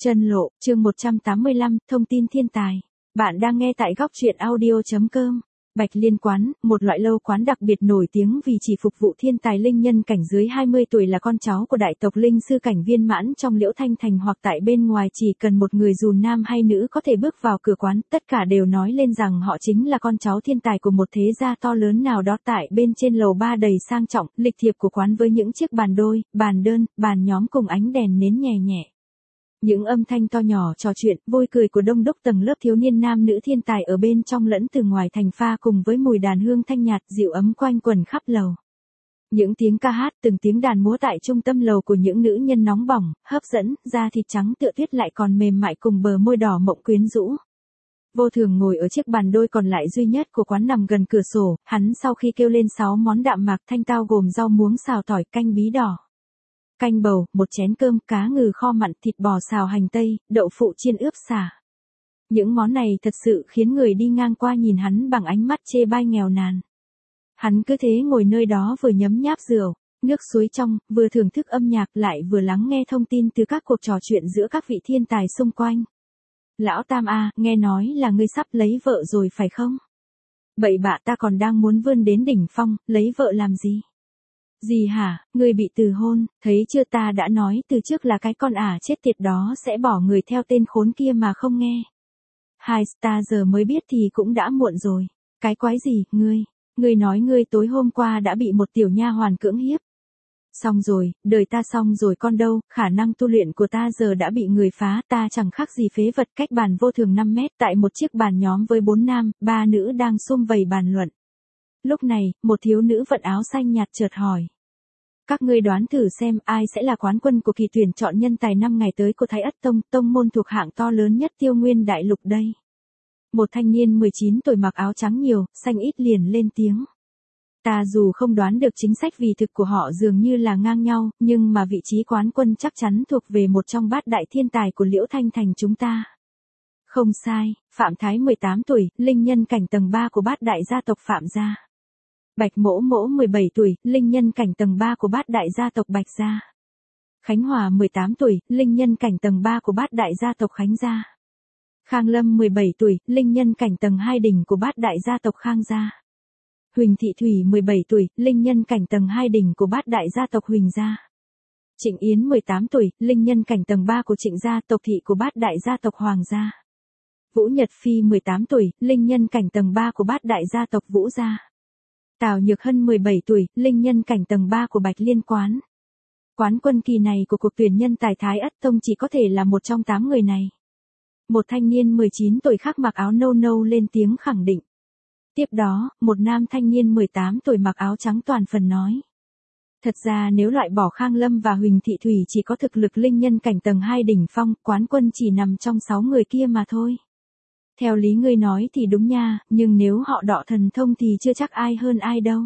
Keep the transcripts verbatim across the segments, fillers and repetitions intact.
Chân lộ, chương một trăm tám mươi lăm, thông tin thiên tài. Bạn đang nghe tại góc truyện audio.com. Bạch Liên quán, một loại lâu quán đặc biệt nổi tiếng vì chỉ phục vụ thiên tài linh nhân cảnh dưới hai mươi tuổi là con cháu của đại tộc linh sư cảnh viên mãn trong Liễu Thanh Thành hoặc tại bên ngoài chỉ cần một người dù nam hay nữ có thể bước vào cửa quán, tất cả đều nói lên rằng họ chính là con cháu thiên tài của một thế gia to lớn nào đó. Tại bên trên lầu ba đầy sang trọng, lịch thiệp của quán với những chiếc bàn đôi, bàn đơn, bàn nhóm cùng ánh đèn nến nhè nhẹ. Những âm thanh to nhỏ trò chuyện, vui cười của đông đúc tầng lớp thiếu niên nam nữ thiên tài ở bên trong lẫn từ ngoài thành pha cùng với mùi đàn hương thanh nhạt dịu ấm quanh quần khắp lầu. Những tiếng ca hát, từng tiếng đàn múa tại trung tâm lầu của những nữ nhân nóng bỏng, hấp dẫn, da thịt trắng tựa tuyết lại còn mềm mại cùng bờ môi đỏ mộng quyến rũ. Vô Thường ngồi ở chiếc bàn đôi còn lại duy nhất của quán nằm gần cửa sổ, hắn sau khi kêu lên sáu món đạm mạc thanh tao gồm rau muống xào tỏi, canh bí đỏ, canh bầu, một chén cơm, cá ngừ kho mặn, thịt bò xào hành tây, đậu phụ chiên ướp sả. Những món này thật sự khiến người đi ngang qua nhìn hắn bằng ánh mắt chê bai nghèo nàn. Hắn cứ thế ngồi nơi đó vừa nhấm nháp rượu, nước suối trong, vừa thưởng thức âm nhạc lại vừa lắng nghe thông tin từ các cuộc trò chuyện giữa các vị thiên tài xung quanh. Lão Tam a, nghe nói là ngươi sắp lấy vợ rồi phải không? Bậy bạ, ta còn đang muốn vươn đến đỉnh phong, lấy vợ làm gì? Gì hả, người bị từ hôn, thấy chưa, ta đã nói từ trước là cái con ả chết tiệt đó sẽ bỏ người theo tên khốn kia mà không nghe. Hai ta giờ mới biết thì cũng đã muộn rồi. Cái quái gì, ngươi, ngươi nói ngươi tối hôm qua đã bị một tiểu nha hoàn cưỡng hiếp. Xong rồi, đời ta xong rồi con đâu, khả năng tu luyện của ta giờ đã bị người phá, ta chẳng khác gì phế vật. Cách bàn Vô Thường năm mét tại một chiếc bàn nhóm với bốn nam, ba nữ đang sum vầy bàn luận. Lúc này, một thiếu nữ vận áo xanh nhạt chợt hỏi. Các ngươi đoán thử xem ai sẽ là quán quân của kỳ tuyển chọn nhân tài năm ngày tới của Thái Ất Tông, tông môn thuộc hạng to lớn nhất Tiêu Nguyên Đại Lục đây. Một thanh niên mười chín tuổi mặc áo trắng nhiều, xanh ít liền lên tiếng. Ta dù không đoán được chính sách vì thực của họ dường như là ngang nhau, nhưng mà vị trí quán quân chắc chắn thuộc về một trong bát đại thiên tài của Liễu Thanh Thành chúng ta. Không sai, Phạm Thái mười tám tuổi, linh nhân cảnh tầng ba của bát đại gia tộc Phạm gia. Bạch Mỗ Mỗ mười bảy tuổi, linh nhân cảnh tầng ba của bát đại gia tộc Bạch gia. Khánh Hòa mười tám tuổi, linh nhân cảnh tầng ba của bát đại gia tộc Khánh gia. Khang Lâm mười bảy tuổi, linh nhân cảnh tầng hai đỉnh của bát đại gia tộc Khang gia. Huỳnh Thị Thủy mười bảy tuổi, linh nhân cảnh tầng hai đỉnh của bát đại gia tộc Huỳnh gia. Trịnh Yến mười tám tuổi, linh nhân cảnh tầng ba của Trịnh gia, tộc thị của bát đại gia tộc Hoàng gia. Vũ Nhật Phi mười tám tuổi, linh nhân cảnh tầng ba của bát đại gia tộc Vũ gia. Tào Nhược Hân mười bảy tuổi, linh nhân cảnh tầng ba của Bạch Liên quán. Quán quân kỳ này của cuộc tuyển nhân tài Thái Ất Tông chỉ có thể là một trong tám người này. Một thanh niên mười chín tuổi khác mặc áo nâu nâu lên tiếng khẳng định. Tiếp đó, một nam thanh niên mười tám tuổi mặc áo trắng toàn phần nói. Thật ra nếu loại bỏ Khang Lâm và Huỳnh Thị Thủy chỉ có thực lực linh nhân cảnh tầng hai đỉnh phong, quán quân chỉ nằm trong sáu người kia mà thôi. Theo lý ngươi nói thì đúng nha, nhưng nếu họ đọ thần thông thì chưa chắc ai hơn ai đâu.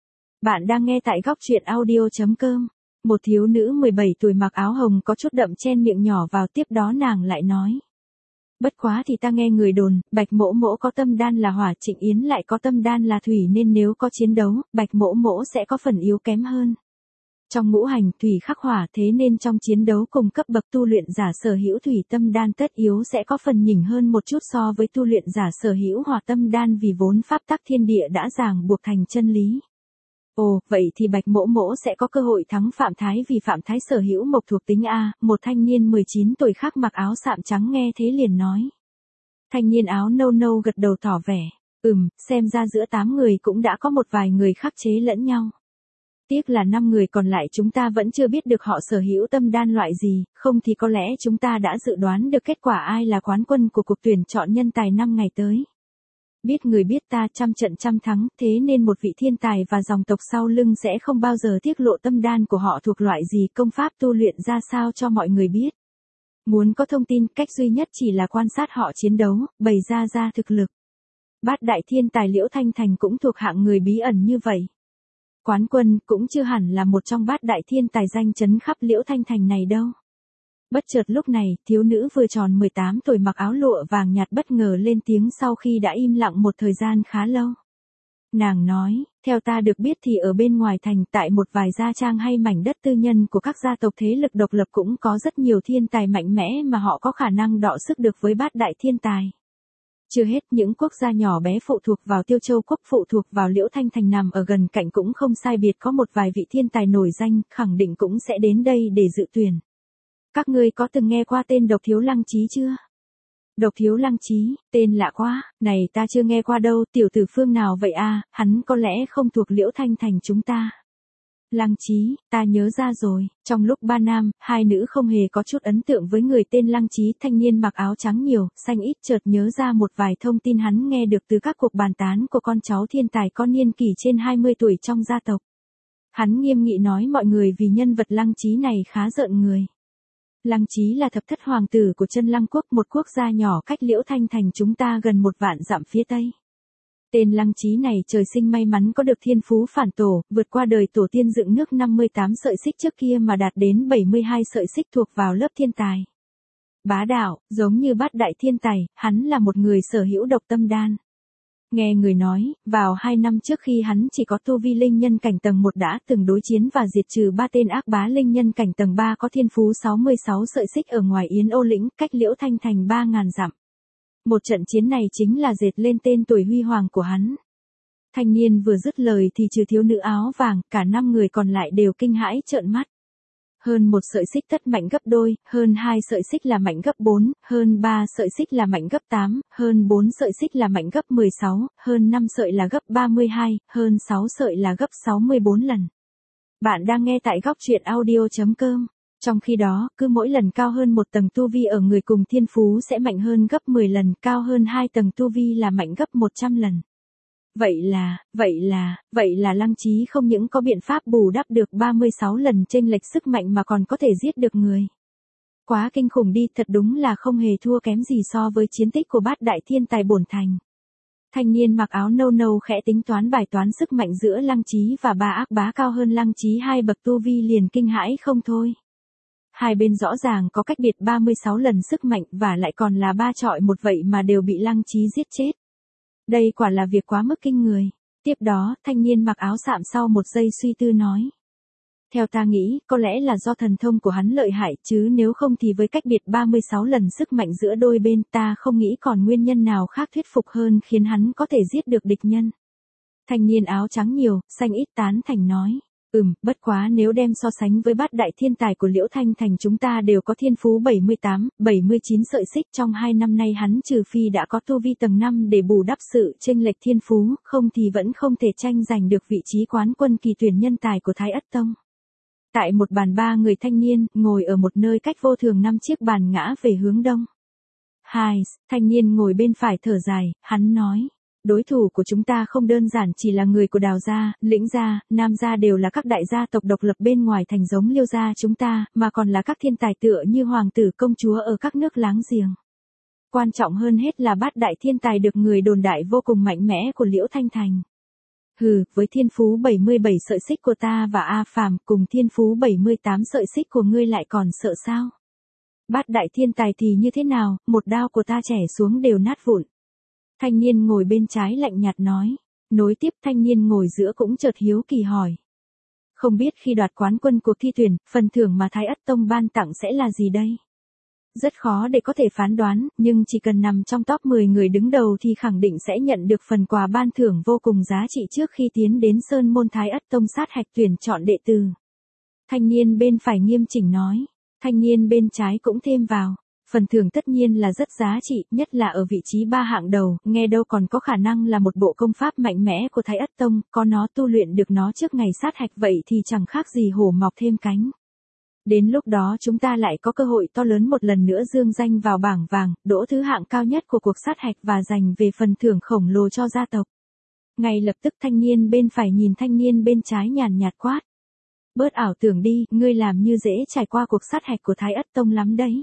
Bạn đang nghe tại góc truyện audio.com. Một thiếu nữ mười bảy tuổi mặc áo hồng có chút đậm chen miệng nhỏ vào, tiếp đó nàng lại nói. Bất quá thì ta nghe người đồn, Bạch Mỗ Mỗ có tâm đan là hỏa, Trịnh Yến lại có tâm đan là thủy, nên nếu có chiến đấu, Bạch Mỗ Mỗ sẽ có phần yếu kém hơn. Trong ngũ hành thủy khắc hỏa, thế nên trong chiến đấu cùng cấp bậc tu luyện giả sở hữu thủy tâm đan tất yếu sẽ có phần nhỉnh hơn một chút so với tu luyện giả sở hữu hỏa tâm đan, vì vốn pháp tắc thiên địa đã ràng buộc thành chân lý. Ồ, vậy thì Bạch Mỗ Mỗ sẽ có cơ hội thắng Phạm Thái vì Phạm Thái sở hữu mộc thuộc tính A. Một thanh niên mười chín tuổi khác mặc áo sạm trắng nghe thế liền nói. Thanh niên áo nâu nâu gật đầu tỏ vẻ. Ừm, xem ra giữa tám người cũng đã có một vài người khắc chế lẫn nhau. Tiếc là năm người còn lại chúng ta vẫn chưa biết được họ sở hữu tâm đan loại gì, không thì có lẽ chúng ta đã dự đoán được kết quả ai là quán quân của cuộc tuyển chọn nhân tài năm ngày tới. Biết người biết ta, trăm trận trăm thắng, thế nên một vị thiên tài và dòng tộc sau lưng sẽ không bao giờ tiết lộ tâm đan của họ thuộc loại gì, công pháp tu luyện ra sao cho mọi người biết. Muốn có thông tin, cách duy nhất chỉ là quan sát họ chiến đấu, bày ra ra thực lực. Bát đại thiên tài Liễu Thanh Thành cũng thuộc hạng người bí ẩn như vậy. Quán quân cũng chưa hẳn là một trong bát đại thiên tài danh chấn khắp Liễu Thanh Thành này đâu. Bất chợt lúc này, thiếu nữ vừa tròn mười tám tuổi mặc áo lụa vàng nhạt bất ngờ lên tiếng sau khi đã im lặng một thời gian khá lâu. Nàng nói, theo ta được biết thì ở bên ngoài thành tại một vài gia trang hay mảnh đất tư nhân của các gia tộc thế lực độc lập cũng có rất nhiều thiên tài mạnh mẽ mà họ có khả năng đọ sức được với bát đại thiên tài. Chưa hết, những quốc gia nhỏ bé phụ thuộc vào Tiêu Châu quốc phụ thuộc vào Liễu Thanh Thành nằm ở gần cạnh cũng không sai biệt có một vài vị thiên tài nổi danh, khẳng định cũng sẽ đến đây để dự tuyển. Các ngươi có từng nghe qua tên Độc Thiếu Lăng Chí chưa? Độc Thiếu Lăng Chí, tên lạ quá, này ta chưa nghe qua đâu, tiểu tử phương nào vậy a? Hắn có lẽ không thuộc Liễu Thanh Thành chúng ta. Lăng Chí, ta nhớ ra rồi, trong lúc ba nam, hai nữ không hề có chút ấn tượng với người tên Lăng Chí, thanh niên mặc áo trắng nhiều, xanh ít chợt nhớ ra một vài thông tin hắn nghe được từ các cuộc bàn tán của con cháu thiên tài có niên kỷ trên hai mươi tuổi trong gia tộc. Hắn nghiêm nghị nói mọi người vì nhân vật Lăng Chí này khá rợn người. Lăng Chí là thập thất hoàng tử của Chân Lăng quốc, một quốc gia nhỏ cách Liễu Thanh Thành chúng ta gần một vạn dặm phía tây. Tên Lăng Chí này trời sinh may mắn có được thiên phú phản tổ, vượt qua đời tổ tiên dựng nước năm mươi tám sợi xích trước kia mà đạt đến bảy mươi hai sợi xích thuộc vào lớp thiên tài. Bá đạo, giống như bát đại thiên tài, hắn là một người sở hữu độc tâm đan. Nghe người nói, vào hai năm trước khi hắn chỉ có tu vi linh nhân cảnh tầng một đã từng đối chiến và diệt trừ ba tên ác bá linh nhân cảnh tầng ba có thiên phú sáu mươi sáu sợi xích ở ngoài Yến Ô lĩnh, cách Liễu Thanh Thành ba ngàn dặm. Một trận chiến này chính là dệt lên tên tuổi huy hoàng của hắn. Thanh niên vừa dứt lời thì trừ thiếu nữ áo vàng, cả năm người còn lại đều kinh hãi trợn mắt. Hơn một sợi xích tất mạnh gấp đôi, hơn hai sợi xích là mạnh gấp bốn, hơn ba sợi xích là mạnh gấp tám, hơn bốn sợi xích là mạnh gấp mười sáu, hơn năm sợi là gấp ba mươi hai, hơn sáu sợi là gấp sáu mươi bốn lần. Bạn đang nghe tại góc truyện audio chấm com. Trong khi đó, cứ mỗi lần cao hơn một tầng tu vi ở người cùng thiên phú sẽ mạnh hơn gấp mười lần, cao hơn hai tầng tu vi là mạnh gấp một trăm lần. Vậy là, vậy là, vậy là Lăng Chí không những có biện pháp bù đắp được ba mươi sáu lần chênh lệch sức mạnh mà còn có thể giết được người. Quá kinh khủng đi, thật đúng là không hề thua kém gì so với chiến tích của bát đại thiên tài bổn thành. Thanh niên mặc áo nâu nâu khẽ tính toán bài toán sức mạnh giữa Lăng Chí và ba ác bá cao hơn Lăng Chí hai bậc tu vi liền kinh hãi không thôi. Hai bên rõ ràng có cách biệt ba mươi sáu lần sức mạnh và lại còn là ba chọi một vậy mà đều bị Lăng Chí giết chết. Đây quả là việc quá mức kinh người. Tiếp đó, thanh niên mặc áo sạm sau một giây suy tư nói. Theo ta nghĩ, có lẽ là do thần thông của hắn lợi hại chứ nếu không thì với cách biệt ba mươi sáu lần sức mạnh giữa đôi bên ta không nghĩ còn nguyên nhân nào khác thuyết phục hơn khiến hắn có thể giết được địch nhân. Thanh niên áo trắng nhiều, xanh ít tán thành nói. Ừm, bất quá nếu đem so sánh với bát đại thiên tài của Liễu Thanh Thành chúng ta đều có thiên phú bảy mươi tám, bảy mươi chín sợi xích trong hai năm nay hắn trừ phi đã có tu vi tầng năm để bù đắp sự chênh lệch thiên phú, không thì vẫn không thể tranh giành được vị trí quán quân kỳ tuyển nhân tài của Thái Ất Tông. Tại một bàn ba người thanh niên, ngồi ở một nơi cách vô thường năm chiếc bàn ngã về hướng đông. Hai, thanh niên ngồi bên phải thở dài, hắn nói. Đối thủ của chúng ta không đơn giản chỉ là người của Đào gia, Lĩnh gia, Nam gia đều là các đại gia tộc độc lập bên ngoài thành giống Liêu gia chúng ta, mà còn là các thiên tài tựa như hoàng tử công chúa ở các nước láng giềng. Quan trọng hơn hết là bát đại thiên tài được người đồn đại vô cùng mạnh mẽ của Liễu Thanh Thành. Hừ, với thiên phú bảy mươi bảy sợi xích của ta và A Phàm cùng thiên phú bảy mươi tám sợi xích của ngươi lại còn sợ sao? Bát đại thiên tài thì như thế nào, một đao của ta chẻ xuống đều nát vụn. Thanh niên ngồi bên trái lạnh nhạt nói. Nối tiếp thanh niên ngồi giữa cũng chợt hiếu kỳ hỏi. Không biết khi đoạt quán quân cuộc thi tuyển, phần thưởng mà Thái Ất Tông ban tặng sẽ là gì đây? Rất khó để có thể phán đoán, nhưng chỉ cần nằm trong top mười người đứng đầu thì khẳng định sẽ nhận được phần quà ban thưởng vô cùng giá trị trước khi tiến đến Sơn Môn Thái Ất Tông sát hạch tuyển chọn đệ tử. Thanh niên bên phải nghiêm chỉnh nói. Thanh niên bên trái cũng thêm vào. Phần thưởng tất nhiên là rất giá trị, nhất là ở vị trí ba hạng đầu, nghe đâu còn có khả năng là một bộ công pháp mạnh mẽ của Thái Ất Tông, có nó tu luyện được nó trước ngày sát hạch vậy thì chẳng khác gì hổ mọc thêm cánh. Đến lúc đó chúng ta lại có cơ hội to lớn một lần nữa dương danh vào bảng vàng, đỗ thứ hạng cao nhất của cuộc sát hạch và giành về phần thưởng khổng lồ cho gia tộc. Ngay lập tức thanh niên bên phải nhìn thanh niên bên trái nhàn nhạt quát. Bớt ảo tưởng đi, ngươi làm như dễ trải qua cuộc sát hạch của Thái Ất Tông lắm đấy.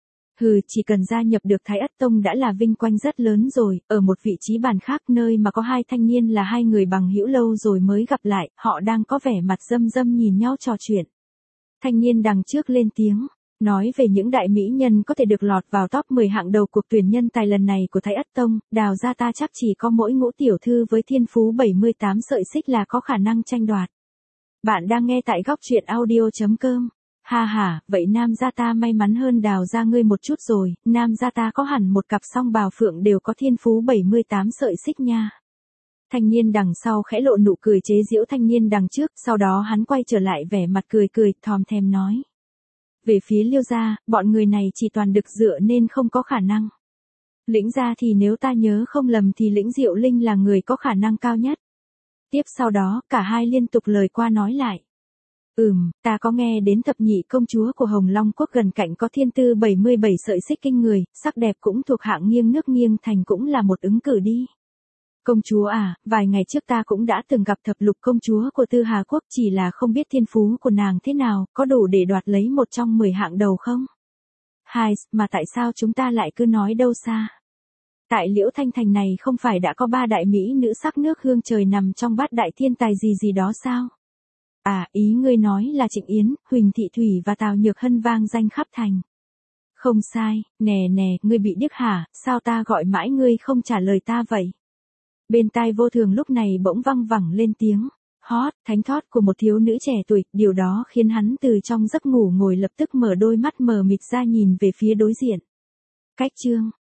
Hừ, chỉ cần gia nhập được Thái Ất Tông đã là vinh quang rất lớn rồi, ở một vị trí bàn khác nơi mà có hai thanh niên là hai người bằng hữu lâu rồi mới gặp lại, họ đang có vẻ mặt râm râm nhìn nhau trò chuyện. Thanh niên đằng trước lên tiếng, Nói về những đại mỹ nhân có thể được lọt vào top mười hạng đầu cuộc tuyển nhân tài lần này của Thái Ất Tông, Đào gia ta chắc chỉ có mỗi Ngũ tiểu thư với thiên phú bảy mươi tám sợi xích là có khả năng tranh đoạt. Bạn đang nghe tại góc truyện audio.com. Ha ha, vậy Nam gia ta may mắn hơn Đào gia ngươi một chút rồi, Nam gia ta có hẳn một cặp song bào phượng đều có thiên phú bảy mươi tám sợi xích nha. Thanh niên đằng sau khẽ lộ nụ cười chế giễu thanh niên đằng trước, sau đó hắn quay trở lại vẻ mặt cười cười, thòm thèm nói. Về phía Liêu gia, bọn người này chỉ toàn được dựa nên không có khả năng. Lĩnh gia thì nếu ta nhớ không lầm thì Lĩnh Diệu Linh là người có khả năng cao nhất. Tiếp sau đó, cả hai liên tục lời qua nói lại. Ừm, ta có nghe đến thập nhị công chúa của Hồng Long Quốc gần cạnh có thiên tư bảy mươi bảy sợi xích kinh người, sắc đẹp cũng thuộc hạng nghiêng nước nghiêng thành cũng là một ứng cử đi. Công chúa à, vài ngày trước ta cũng đã từng gặp thập lục công chúa của Tư Hà Quốc, chỉ là không biết thiên phú của nàng thế nào, có đủ để đoạt lấy một trong mười hạng đầu không? Hai, mà tại sao chúng ta lại cứ nói đâu xa? Tại Liễu Thanh Thành này không phải đã có ba đại mỹ nữ sắc nước hương trời nằm trong bát đại thiên tài gì gì đó sao? À, ý ngươi nói là Trịnh Yến, Huỳnh Thị Thủy và Tào Nhược Hân vang danh khắp thành. Không sai, nè nè, ngươi bị điếc hả, sao ta gọi mãi ngươi không trả lời ta vậy? Bên tai Vô Thường lúc này bỗng văng vẳng lên tiếng, hót, thánh thót của một thiếu nữ trẻ tuổi, điều đó khiến hắn từ trong giấc ngủ ngồi lập tức mở đôi mắt mờ mịt ra nhìn về phía đối diện. Cách chương